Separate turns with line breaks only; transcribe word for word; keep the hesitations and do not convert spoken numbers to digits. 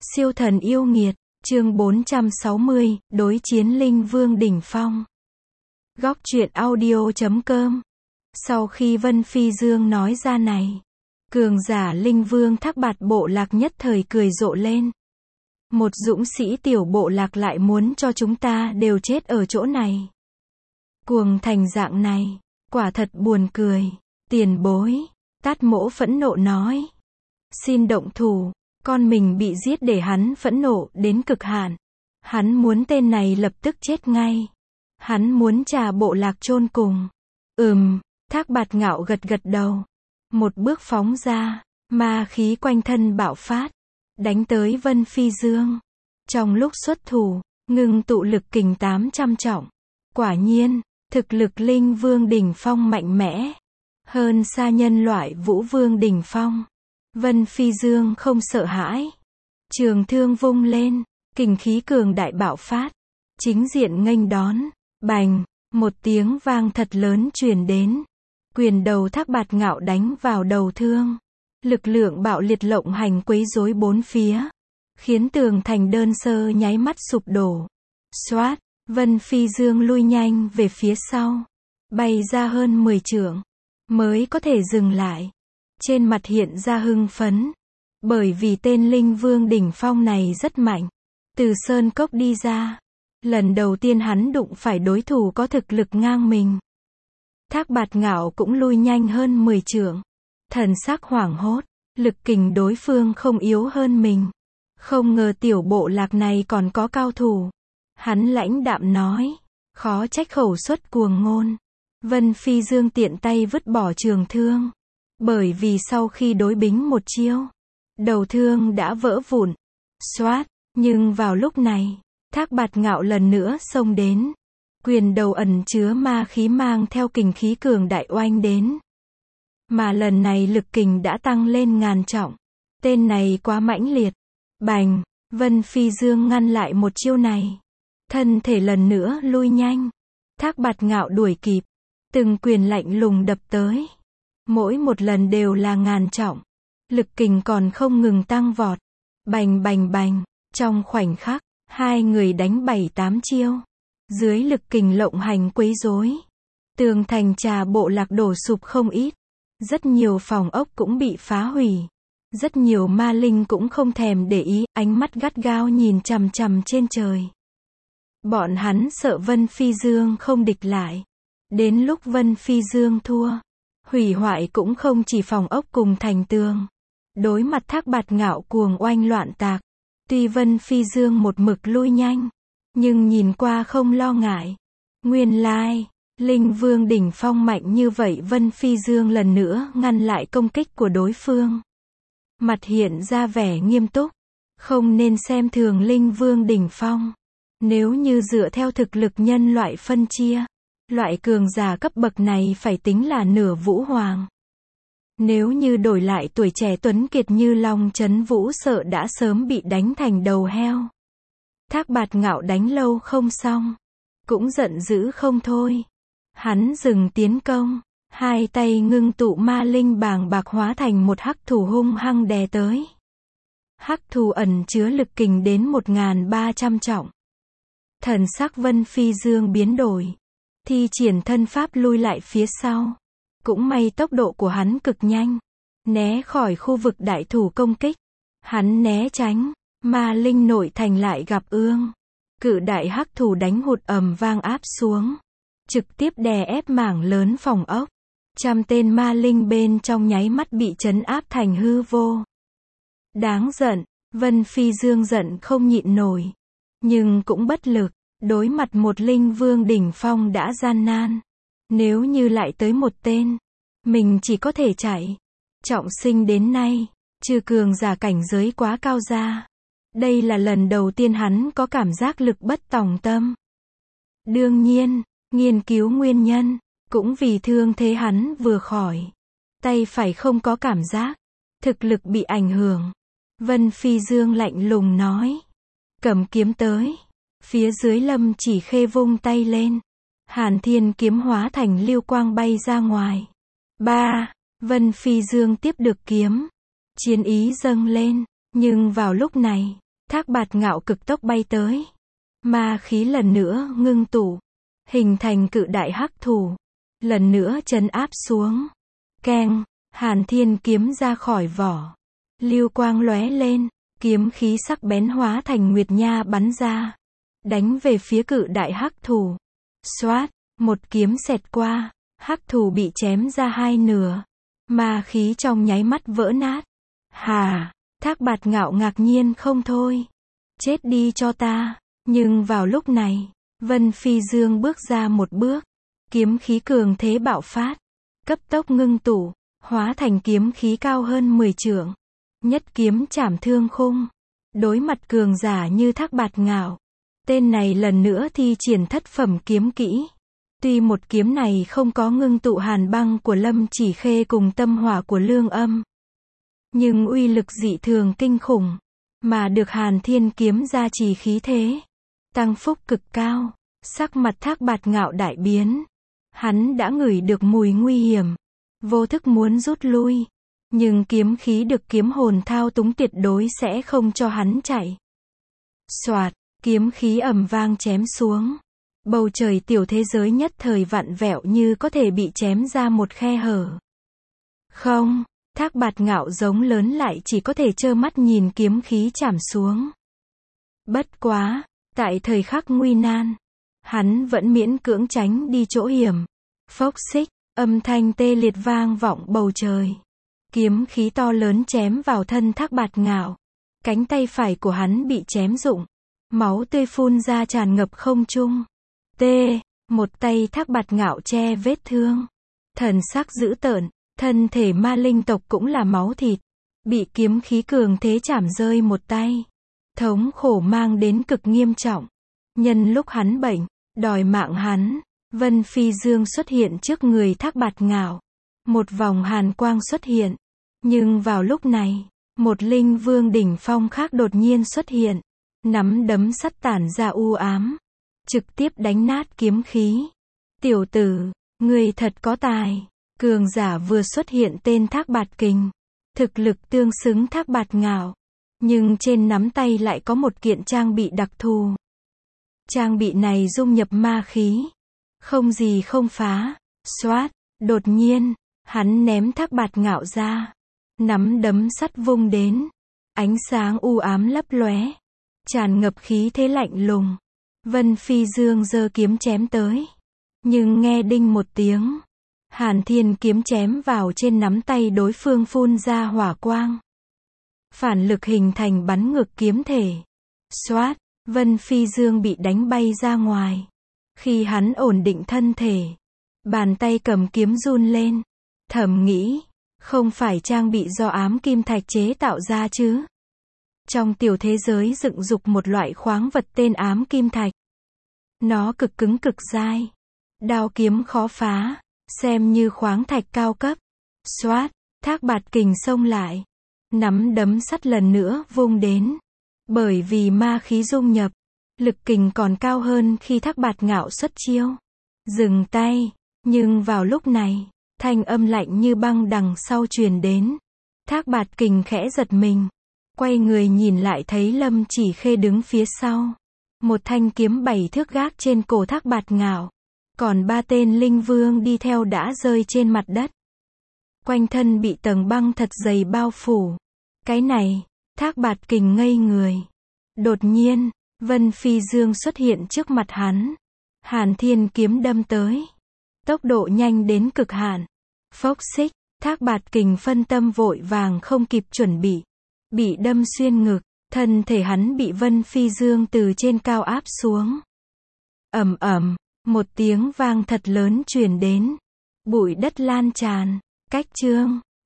Siêu thần yêu nghiệt, chương bốn trăm sáu mươi, đối chiến linh vương đỉnh phong. Góc truyện audio chấm com. Sau khi Vân Phi Dương nói ra này, cường giả linh vương Thác Bạt bộ lạc nhất thời cười rộ lên. Một dũng sĩ tiểu bộ lạc lại muốn cho chúng ta đều chết ở chỗ này. Cuồng thành dạng này, quả thật buồn cười. Tiền bối, Tát Mỗ phẫn nộ nói. Xin động thủ. Con mình bị giết để hắn phẫn nộ đến cực hạn. Hắn muốn tên này lập tức chết ngay. Hắn muốn trà bộ lạc chôn cùng. Ừm, Thác Bạt ngạo gật gật đầu. Một bước phóng ra, ma khí quanh thân bạo phát, đánh tới Vân Phi Dương. Trong lúc xuất thủ, ngừng tụ lực kình tám trăm trọng. Quả nhiên, thực lực linh vương đỉnh phong mạnh mẽ, hơn xa nhân loại vũ vương đỉnh phong. Vân Phi Dương không sợ hãi. Trường thương vung lên, kình khí cường đại bạo phát. Chính diện nghênh đón. Bành, một tiếng vang thật lớn truyền đến. Quyền đầu Thác Bạt ngạo đánh vào đầu thương. Lực lượng bạo liệt lộng hành quấy rối bốn phía. Khiến tường thành đơn sơ nháy mắt sụp đổ. Xoát, Vân Phi Dương lui nhanh về phía sau. Bay ra hơn mười trượng. Mới có thể dừng lại. Trên mặt hiện ra hưng phấn. Bởi vì tên linh vương đỉnh phong này rất mạnh. Từ sơn cốc đi ra. Lần đầu tiên hắn đụng phải đối thủ có thực lực ngang mình. Thác Bạt ngạo cũng lui nhanh hơn mười trượng. Thần sắc hoảng hốt. Lực kình đối phương không yếu hơn mình. Không ngờ tiểu bộ lạc này còn có cao thủ. Hắn lãnh đạm nói. Khó trách khẩu xuất cuồng ngôn. Vân Phi Dương tiện tay vứt bỏ trường thương. Bởi vì sau khi đối bính một chiêu, đầu thương đã vỡ vụn. Xoát, nhưng vào lúc này, Thác Bạt ngạo lần nữa xông đến. Quyền đầu ẩn chứa ma khí mang theo kình khí cường đại oanh đến. Mà lần này lực kình đã tăng lên ngàn trọng. Tên này quá mãnh liệt. Bành, Vân Phi Dương ngăn lại một chiêu này. Thân thể lần nữa lui nhanh. Thác Bạt ngạo đuổi kịp. Từng quyền lạnh lùng đập tới. Mỗi một lần đều là ngàn trọng. Lực kình còn không ngừng tăng vọt. Bành bành bành. Trong khoảnh khắc, hai người đánh bảy tám chiêu. Dưới lực kình lộng hành quấy rối. Tường thành trà bộ lạc đổ sụp không ít. Rất nhiều phòng ốc cũng bị phá hủy. Rất nhiều ma linh cũng không thèm để ý, ánh mắt gắt gao nhìn chằm chằm trên trời. Bọn hắn sợ Vân Phi Dương không địch lại. Đến lúc Vân Phi Dương thua, hủy hoại cũng không chỉ phòng ốc cùng thành tường. Đối mặt Thác Bạt ngạo cuồng oanh loạn tạc. Tuy Vân Phi Dương một mực lui nhanh, nhưng nhìn qua không lo ngại. Nguyên lai, linh vương đỉnh phong mạnh như vậy, Vân Phi Dương lần nữa ngăn lại công kích của đối phương. Mặt hiện ra vẻ nghiêm túc. Không nên xem thường linh vương đỉnh phong. Nếu như dựa theo thực lực nhân loại phân chia, loại cường giả cấp bậc này phải tính là nửa vũ hoàng. Nếu như đổi lại tuổi trẻ tuấn kiệt như Long Chấn Vũ sợ đã sớm bị đánh thành đầu heo. Thác Bạt ngạo đánh lâu không xong, cũng giận dữ không thôi. Hắn dừng tiến công, hai tay ngưng tụ ma linh bàng bạc hóa thành một hắc thủ hung hăng đè tới. Hắc thủ ẩn chứa lực kình đến một nghìn ba trăm trọng. Thần sắc Vân Phi Dương biến đổi. Thi triển thân pháp lui lại phía sau. Cũng may tốc độ của hắn cực nhanh. Né khỏi khu vực đại thủ công kích. Hắn né tránh. Ma linh nội thành lại gặp ương. Cự đại hắc thủ đánh hụt ầm vang áp xuống. Trực tiếp đè ép mảng lớn phòng ốc. Trăm tên ma linh bên trong nháy mắt bị trấn áp thành hư vô. Đáng giận. Vân Phi Dương giận không nhịn nổi. Nhưng cũng bất lực. Đối mặt một linh vương đỉnh phong đã gian nan. Nếu như lại tới một tên, mình chỉ có thể chạy. Trọng sinh đến nay, trừ cường giả cảnh giới quá cao ra. Đây là lần đầu tiên hắn có cảm giác lực bất tòng tâm. Đương nhiên, nghiên cứu nguyên nhân, cũng vì thương thế hắn vừa khỏi. Tay phải không có cảm giác, thực lực bị ảnh hưởng. Vân Phi Dương lạnh lùng nói. Cầm kiếm tới. Phía dưới Lâm Chỉ Khê vung tay lên. Hàn Thiên kiếm hóa thành lưu quang bay ra ngoài. Ba, Vân Phi Dương tiếp được kiếm. Chiến ý dâng lên, nhưng vào lúc này, Thác Bạt Ngạo cực tốc bay tới. Ma khí lần nữa ngưng tụ, hình thành cự đại hắc thủ, lần nữa trấn áp xuống. Keng, Hàn Thiên kiếm ra khỏi vỏ. Lưu quang lóe lên, kiếm khí sắc bén hóa thành nguyệt nha bắn ra, đánh về phía cự đại hắc thủ. Xoát, một kiếm xẹt qua, hắc thủ bị chém ra hai nửa. Ma khí trong nháy mắt vỡ nát. Hà, Thác Bạt Ngạo ngạc nhiên không thôi. Chết đi cho ta. Nhưng vào lúc này, Vân Phi Dương bước ra một bước. Kiếm khí cường thế bạo phát, cấp tốc ngưng tụ, hóa thành kiếm khí cao hơn mười trượng. Nhất kiếm chảm thương khung. Đối mặt cường giả như Thác Bạt Ngạo, tên này lần nữa thi triển thất phẩm kiếm kỹ. Tuy một kiếm này không có ngưng tụ hàn băng của Lâm Chỉ Khê cùng tâm hỏa của Lương Âm, nhưng uy lực dị thường kinh khủng, mà được Hàn Thiên kiếm gia trì khí thế, tăng phúc cực cao. Sắc mặt Thác Bạt Ngạo đại biến. Hắn đã ngửi được mùi nguy hiểm, vô thức muốn rút lui, nhưng kiếm khí được kiếm hồn thao túng tuyệt đối sẽ không cho hắn chạy. Soạt, kiếm khí ầm vang chém xuống. Bầu trời tiểu thế giới nhất thời vặn vẹo như có thể bị chém ra một khe hở. Không, Thác Bạt Ngạo giống lớn lại chỉ có thể trơ mắt nhìn kiếm khí chảm xuống. Bất quá, tại thời khắc nguy nan, hắn vẫn miễn cưỡng tránh đi chỗ hiểm. Phốc xích, âm thanh tê liệt vang vọng bầu trời. Kiếm khí to lớn chém vào thân Thác Bạt Ngạo. Cánh tay phải của hắn bị chém rụng. Máu tươi phun ra tràn ngập không trung. T. Một tay Thác Bạt Ngạo che vết thương. Thần sắc dữ tợn, thân thể ma linh tộc cũng là máu thịt. Bị kiếm khí cường thế chảm rơi một tay. Thống khổ mang đến cực nghiêm trọng. Nhân lúc hắn bệnh, đòi mạng hắn, Vân Phi Dương xuất hiện trước người Thác Bạt Ngạo. Một vòng hàn quang xuất hiện. Nhưng vào lúc này, một linh vương đỉnh phong khác đột nhiên xuất hiện. Nắm đấm sắt tản ra u ám, trực tiếp đánh nát kiếm khí. Tiểu tử, ngươi thật có tài. Cường giả vừa xuất hiện tên Thác Bạt Kình, thực lực tương xứng Thác Bạt Ngạo, nhưng trên nắm tay lại có một kiện trang bị đặc thù. Trang bị này dung nhập ma khí, không gì không phá. Xoát, đột nhiên, hắn ném Thác Bạt Ngạo ra, nắm đấm sắt vung đến, ánh sáng u ám lấp lóe, tràn ngập khí thế lạnh lùng. Vân Phi Dương giơ kiếm chém tới, nhưng nghe đinh một tiếng, Hàn Thiên kiếm chém vào trên nắm tay đối phương phun ra hỏa quang. Phản lực hình thành bắn ngược kiếm thể. Xoát, Vân Phi Dương bị đánh bay ra ngoài. Khi hắn ổn định thân thể, bàn tay cầm kiếm run lên. Thầm nghĩ, không phải trang bị do ám kim thạch chế tạo ra chứ? Trong tiểu thế giới dựng dục một loại khoáng vật tên ám kim thạch. Nó cực cứng cực dai, đao kiếm khó phá, xem như khoáng thạch cao cấp. Xoát, Thác Bạt Kình xông lại, nắm đấm sắt lần nữa vung đến. Bởi vì ma khí dung nhập, lực kình còn cao hơn khi Thác Bạt Ngạo xuất chiêu. Dừng tay, nhưng vào lúc này, thanh âm lạnh như băng đằng sau truyền đến. Thác Bạt Kình khẽ giật mình, quay người nhìn lại thấy Lâm Chỉ Khê đứng phía sau. Một thanh kiếm bảy thước gác trên cổ Thác Bạt Ngạo, còn ba tên linh vương đi theo đã rơi trên mặt đất. Quanh thân bị tầng băng thật dày bao phủ. Cái này, Thác Bạt Kình ngây người. Đột nhiên, Vân Phi Dương xuất hiện trước mặt hắn. Hàn Thiên kiếm đâm tới, tốc độ nhanh đến cực hạn. Phốc xích, Thác Bạt Kình phân tâm vội vàng không kịp chuẩn bị, bị đâm xuyên ngực, thân thể hắn bị Vân Phi Dương từ trên cao áp xuống. Ầm ầm, một tiếng vang thật lớn truyền đến, bụi đất lan tràn. Cách chương